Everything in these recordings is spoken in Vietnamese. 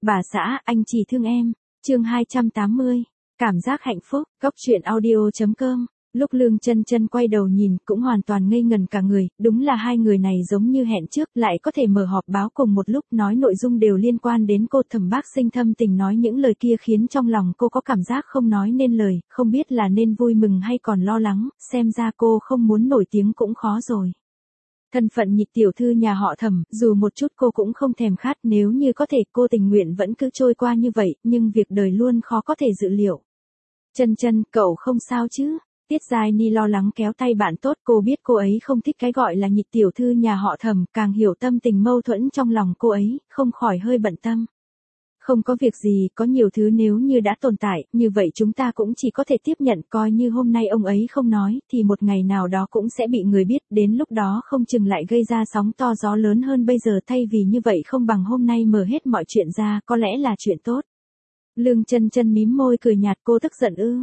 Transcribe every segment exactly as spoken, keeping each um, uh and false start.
Bà xã, anh chỉ thương em. Chương hai trăm tám mươi. Cảm giác hạnh phúc. Góc truyện audio chấm com. Lúc Lương Chân Chân quay đầu nhìn, cũng hoàn toàn ngây ngần cả người, đúng là hai người này giống như hẹn trước, lại có thể mở họp báo cùng một lúc, nói nội dung đều liên quan đến cô. Thẩm Bác Sinh thâm tình nói những lời kia khiến trong lòng cô có cảm giác không nói nên lời, không biết là nên vui mừng hay còn lo lắng, xem ra cô không muốn nổi tiếng cũng khó rồi. Thân phận nhị tiểu thư nhà họ Thẩm, dù một chút cô cũng không thèm khát, nếu như có thể cô tình nguyện vẫn cứ trôi qua như vậy, nhưng việc đời luôn khó có thể dự liệu. Chân Chân, cậu không sao chứ? Tiết Giai Ni lo lắng kéo tay bạn tốt, cô biết cô ấy không thích cái gọi là nhị tiểu thư nhà họ Thẩm, càng hiểu tâm tình mâu thuẫn trong lòng cô ấy, không khỏi hơi bận tâm. Không có việc gì, có nhiều thứ nếu như đã tồn tại, như vậy chúng ta cũng chỉ có thể tiếp nhận, coi như hôm nay ông ấy không nói, thì một ngày nào đó cũng sẽ bị người biết, đến lúc đó không chừng lại gây ra sóng to gió lớn hơn bây giờ, thay vì như vậy không bằng hôm nay mở hết mọi chuyện ra, có lẽ là chuyện tốt. Lương Chân Chân mím môi cười nhạt, cô tức giận ư?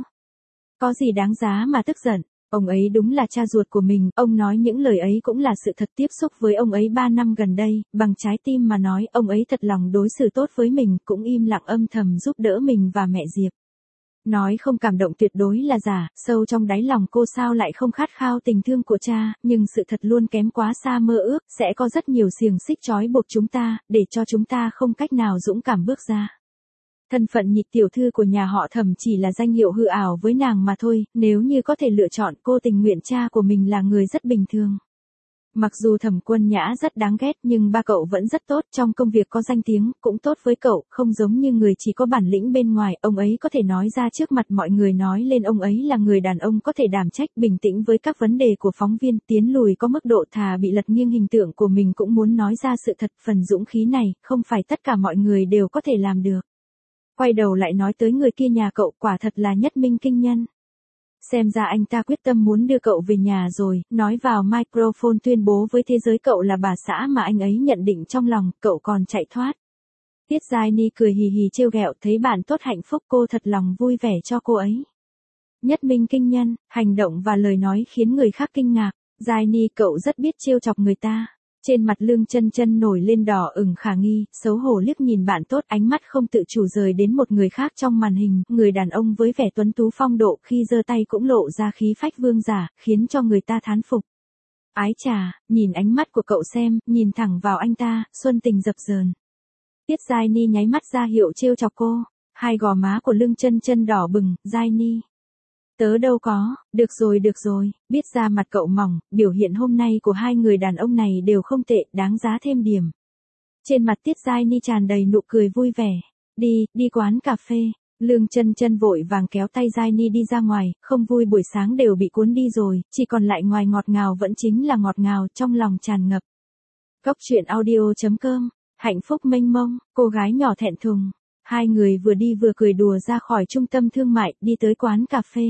Có gì đáng giá mà tức giận, ông ấy đúng là cha ruột của mình, ông nói những lời ấy cũng là sự thật, tiếp xúc với ông ấy ba năm gần đây, bằng trái tim mà nói, ông ấy thật lòng đối xử tốt với mình, cũng im lặng âm thầm giúp đỡ mình và mẹ Diệp. Nói không cảm động tuyệt đối là giả, sâu trong đáy lòng cô sao lại không khát khao tình thương của cha, nhưng sự thật luôn kém quá xa mơ ước, sẽ có rất nhiều xiềng xích trói buộc chúng ta, để cho chúng ta không cách nào dũng cảm bước ra. Thân phận nhị tiểu thư của nhà họ Thẩm chỉ là danh hiệu hư ảo với nàng mà thôi, nếu như có thể lựa chọn, cô tình nguyện cha của mình là người rất bình thường. Mặc dù Thẩm Quân Nhã rất đáng ghét nhưng ba cậu vẫn rất tốt, trong công việc có danh tiếng, cũng tốt với cậu, không giống như người chỉ có bản lĩnh bên ngoài, ông ấy có thể nói ra trước mặt mọi người, nói lên ông ấy là người đàn ông có thể đảm trách, bình tĩnh với các vấn đề của phóng viên, tiến lùi có mức độ, thà bị lật nghiêng hình tượng của mình cũng muốn nói ra sự thật, phần dũng khí này, không phải tất cả mọi người đều có thể làm được. Quay đầu lại nói tới người kia nhà cậu, quả thật là nhất minh kinh nhân. Xem ra anh ta quyết tâm muốn đưa cậu về nhà rồi, nói vào microphone tuyên bố với thế giới cậu là bà xã mà anh ấy nhận định trong lòng, cậu còn chạy thoát. Tiết Giai Ni cười hì hì trêu ghẹo, thấy bạn tốt hạnh phúc cô thật lòng vui vẻ cho cô ấy. Nhất minh kinh nhân, hành động và lời nói khiến người khác kinh ngạc. Giai Ni, cậu rất biết trêu chọc người ta. Trên mặt Lương Chân Chân nổi lên đỏ ửng khả nghi, xấu hổ liếc nhìn bạn tốt, ánh mắt không tự chủ rời đến một người khác trong màn hình, người đàn ông với vẻ tuấn tú phong độ, khi giơ tay cũng lộ ra khí phách vương giả, khiến cho người ta thán phục. Ái chà, nhìn ánh mắt của cậu xem, nhìn thẳng vào anh ta, xuân tình dập dờn. Tiết Giai Ni nháy mắt ra hiệu trêu chọc cô, hai gò má của Lương Chân Chân đỏ bừng, Giai Ni. Tớ đâu có, được rồi được rồi, biết ra mặt cậu mỏng, biểu hiện hôm nay của hai người đàn ông này đều không tệ, đáng giá thêm điểm. Trên mặt Tiết Giai Ni tràn đầy nụ cười vui vẻ. Đi, đi quán cà phê. Lương Chân Chân vội vàng kéo tay Giai Ni đi ra ngoài, không vui buổi sáng đều bị cuốn đi rồi, chỉ còn lại ngoài ngọt ngào vẫn chính là ngọt ngào, trong lòng tràn ngập. Góc truyện audio chấm com. Hạnh phúc mênh mông, cô gái nhỏ thẹn thùng. Hai người vừa đi vừa cười đùa ra khỏi trung tâm thương mại, đi tới quán cà phê.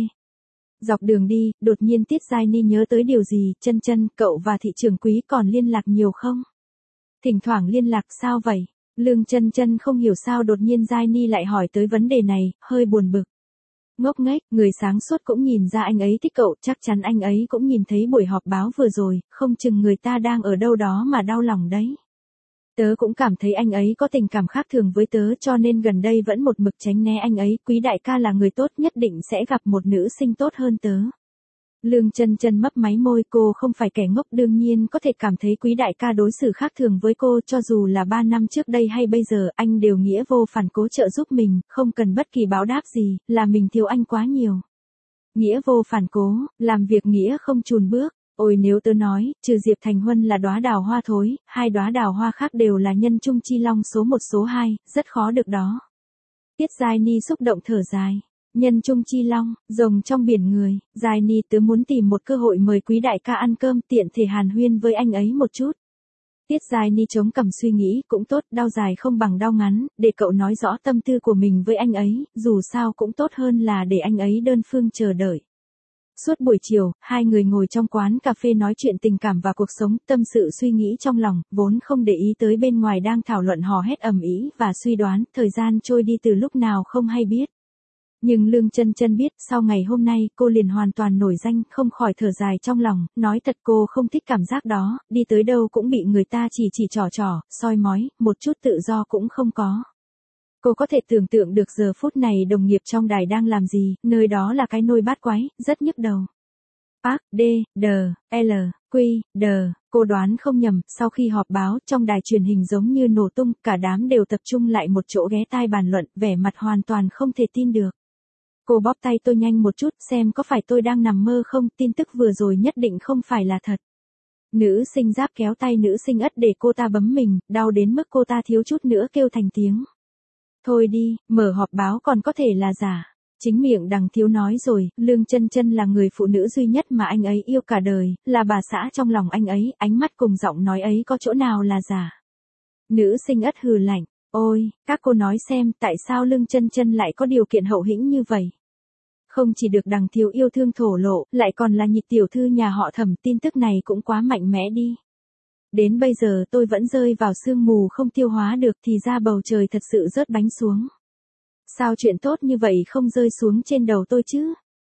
Dọc đường đi, đột nhiên Tiết Giai Ni nhớ tới điều gì, Chân Chân, cậu và thị trưởng Quý còn liên lạc nhiều không? Thỉnh thoảng liên lạc, sao vậy? Lương Chân Chân không hiểu sao đột nhiên Giai Ni lại hỏi tới vấn đề này, hơi buồn bực. Ngốc nghếch, người sáng suốt cũng nhìn ra anh ấy thích cậu, chắc chắn anh ấy cũng nhìn thấy buổi họp báo vừa rồi, không chừng người ta đang ở đâu đó mà đau lòng đấy. Tớ cũng cảm thấy anh ấy có tình cảm khác thường với tớ, cho nên gần đây vẫn một mực tránh né anh ấy, Quý đại ca là người tốt, nhất định sẽ gặp một nữ sinh tốt hơn tớ. Lương Chân Chân mấp máy môi, cô không phải kẻ ngốc, đương nhiên có thể cảm thấy Quý đại ca đối xử khác thường với cô, cho dù là ba năm trước đây hay bây giờ, anh đều nghĩa vô phản cố trợ giúp mình, không cần bất kỳ báo đáp gì, là mình thiếu anh quá nhiều. Nghĩa vô phản cố, làm việc nghĩa không chùn bước. Ôi nếu tớ nói, trừ Diệp Thành Huân là đóa đào hoa thối, hai đóa đào hoa khác đều là nhân trung chi long số một số hai, rất khó được đó. Tiết Giai Ni xúc động thở dài. Nhân trung chi long, rồng trong biển người, Giai Ni, tớ muốn tìm một cơ hội mời Quý đại ca ăn cơm, tiện thể hàn huyên với anh ấy một chút. Tiết Giai Ni chống cằm suy nghĩ, cũng tốt, đau dài không bằng đau ngắn, để cậu nói rõ tâm tư của mình với anh ấy, dù sao cũng tốt hơn là để anh ấy đơn phương chờ đợi. Suốt buổi chiều, hai người ngồi trong quán cà phê nói chuyện tình cảm và cuộc sống, tâm sự suy nghĩ trong lòng, vốn không để ý tới bên ngoài đang thảo luận hò hét ầm ĩ và suy đoán, thời gian trôi đi từ lúc nào không hay biết. Nhưng Lương Chân Chân biết, sau ngày hôm nay, cô liền hoàn toàn nổi danh, không khỏi thở dài trong lòng, nói thật cô không thích cảm giác đó, đi tới đâu cũng bị người ta chỉ chỉ trò trò, soi mói, một chút tự do cũng không có. Cô có thể tưởng tượng được giờ phút này đồng nghiệp trong đài đang làm gì, nơi đó là cái nôi bát quái, rất nhức đầu. Park, D, D, L, Q, D, cô đoán không nhầm, sau khi họp báo trong đài truyền hình giống như nổ tung, cả đám đều tập trung lại một chỗ ghé tai bàn luận, vẻ mặt hoàn toàn không thể tin được. Cô bóp tay tôi nhanh một chút, xem có phải tôi đang nằm mơ không, tin tức vừa rồi nhất định không phải là thật. Nữ sinh Giáp kéo tay nữ sinh Ất để cô ta bấm mình, đau đến mức cô ta thiếu chút nữa kêu thành tiếng. Thôi đi, mở họp báo còn có thể là giả. Chính miệng Đằng Thiếu nói rồi, Lương Chân Chân là người phụ nữ duy nhất mà anh ấy yêu cả đời, là bà xã trong lòng anh ấy, ánh mắt cùng giọng nói ấy có chỗ nào là giả. Nữ sinh Ất hừ lạnh, ôi, các cô nói xem tại sao Lương Chân Chân lại có điều kiện hậu hĩnh như vậy. Không chỉ được Đằng Thiếu yêu thương thổ lộ, lại còn là nhị tiểu thư nhà họ Thẩm, tin tức này cũng quá mạnh mẽ đi. Đến bây giờ tôi vẫn rơi vào sương mù không tiêu hóa được, thì ra bầu trời thật sự rớt bánh xuống. Sao chuyện tốt như vậy không rơi xuống trên đầu tôi chứ?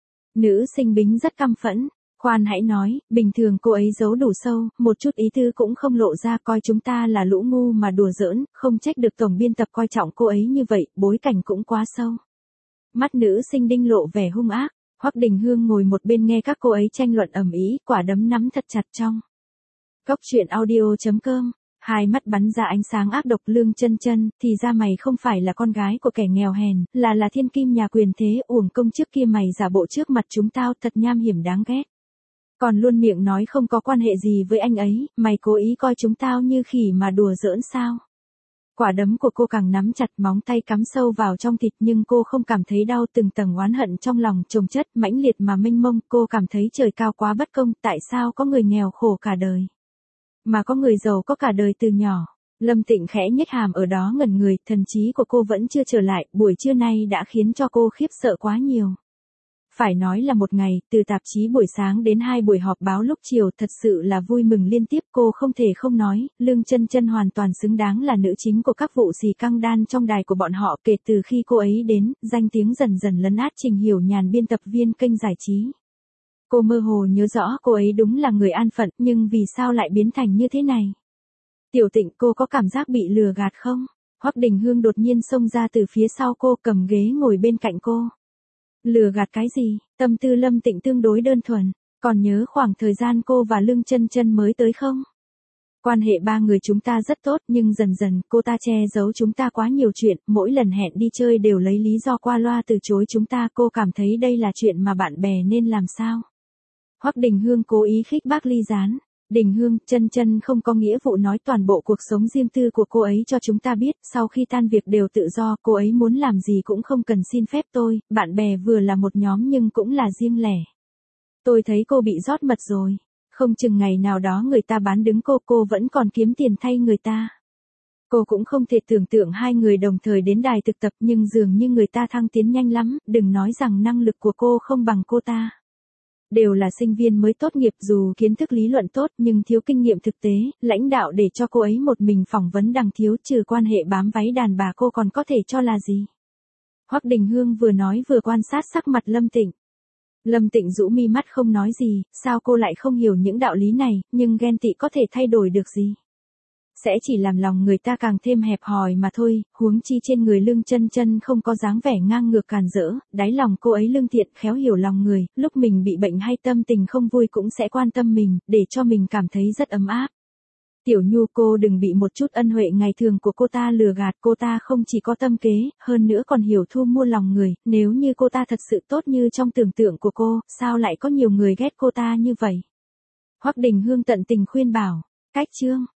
Nữ sinh Bính rất căm phẫn. Khoan hãy nói, bình thường cô ấy giấu đủ sâu, một chút ý tư cũng không lộ ra, coi chúng ta là lũ ngu mà đùa giỡn, không trách được tổng biên tập coi trọng cô ấy như vậy, bối cảnh cũng quá sâu. Mắt nữ sinh Đinh lộ vẻ hung ác, Hoắc Đình Hương ngồi một bên nghe các cô ấy tranh luận ầm ĩ, quả đấm nắm thật chặt trong. Cốc truyện audio chấm com, hai mắt bắn ra ánh sáng ác độc. Lương Chân Chân, thì ra mày không phải là con gái của kẻ nghèo hèn, là là thiên kim nhà quyền thế, uổng công trước kia mày giả bộ trước mặt chúng tao, thật nham hiểm đáng ghét. Còn luôn miệng nói không có quan hệ gì với anh ấy, mày cố ý coi chúng tao như khỉ mà đùa giỡn sao? Quả đấm của cô càng nắm chặt, móng tay cắm sâu vào trong thịt nhưng cô không cảm thấy đau, từng tầng oán hận trong lòng chồng chất, mãnh liệt mà mênh mông, cô cảm thấy trời cao quá bất công, tại sao có người nghèo khổ cả đời, mà có người giàu có cả đời từ nhỏ. Lâm Tịnh khẽ nhếch hàm ở đó ngẩn người, thần trí của cô vẫn chưa trở lại, buổi trưa nay đã khiến cho cô khiếp sợ quá nhiều. Phải nói là một ngày, từ tạp chí buổi sáng đến hai buổi họp báo lúc chiều, thật sự là vui mừng liên tiếp. Cô không thể không nói, Lương Chân Chân hoàn toàn xứng đáng là nữ chính của các vụ xì căng đan trong đài của bọn họ. Kể từ khi cô ấy đến, danh tiếng dần dần lấn át Trình Hiểu Nhàn, biên tập viên kênh giải trí. Cô mơ hồ nhớ rõ cô ấy đúng là người an phận, nhưng vì sao lại biến thành như thế này? Tiểu Tịnh, cô có cảm giác bị lừa gạt không? Hoắc Đình Hương đột nhiên xông ra từ phía sau cô, cầm ghế ngồi bên cạnh cô. Lừa gạt cái gì? Tâm tư Lâm Tịnh tương đối đơn thuần. Còn nhớ khoảng thời gian cô và Lương Chân Chân mới tới không? Quan hệ ba người chúng ta rất tốt, nhưng dần dần cô ta che giấu chúng ta quá nhiều chuyện, mỗi lần hẹn đi chơi đều lấy lý do qua loa từ chối chúng ta. Cô cảm thấy đây là chuyện mà bạn bè nên làm sao? Hoắc Đình Hương cố ý khích bác ly gián. Đình Hương, Chân Chân không có nghĩa vụ nói toàn bộ cuộc sống riêng tư của cô ấy cho chúng ta biết, sau khi tan việc đều tự do, cô ấy muốn làm gì cũng không cần xin phép tôi, bạn bè vừa là một nhóm nhưng cũng là riêng lẻ. Tôi thấy cô bị rót mật rồi, không chừng ngày nào đó người ta bán đứng cô, cô vẫn còn kiếm tiền thay người ta. Cô cũng không thể tưởng tượng hai người đồng thời đến đài thực tập, nhưng dường như người ta thăng tiến nhanh lắm, đừng nói rằng năng lực của cô không bằng cô ta. Đều là sinh viên mới tốt nghiệp, dù kiến thức lý luận tốt nhưng thiếu kinh nghiệm thực tế, lãnh đạo để cho cô ấy một mình phỏng vấn Đằng Thiếu, trừ quan hệ bám váy đàn bà cô còn có thể cho là gì? Hoắc Đình Hương vừa nói vừa quan sát sắc mặt Lâm Tịnh. Lâm Tịnh rũ mi mắt không nói gì, sao cô lại không hiểu những đạo lý này, nhưng ghen tị có thể thay đổi được gì? Sẽ chỉ làm lòng người ta càng thêm hẹp hòi mà thôi, huống chi trên người Lương Chân Chân không có dáng vẻ ngang ngược càn rỡ, đáy lòng cô ấy lương thiện, khéo hiểu lòng người, lúc mình bị bệnh hay tâm tình không vui cũng sẽ quan tâm mình, để cho mình cảm thấy rất ấm áp. Tiểu Nhu, cô đừng bị một chút ân huệ ngày thường của cô ta lừa gạt, cô ta không chỉ có tâm kế, hơn nữa còn hiểu thu mua lòng người, nếu như cô ta thật sự tốt như trong tưởng tượng của cô, sao lại có nhiều người ghét cô ta như vậy? Hoắc Đình Hương tận tình khuyên bảo, cách chương.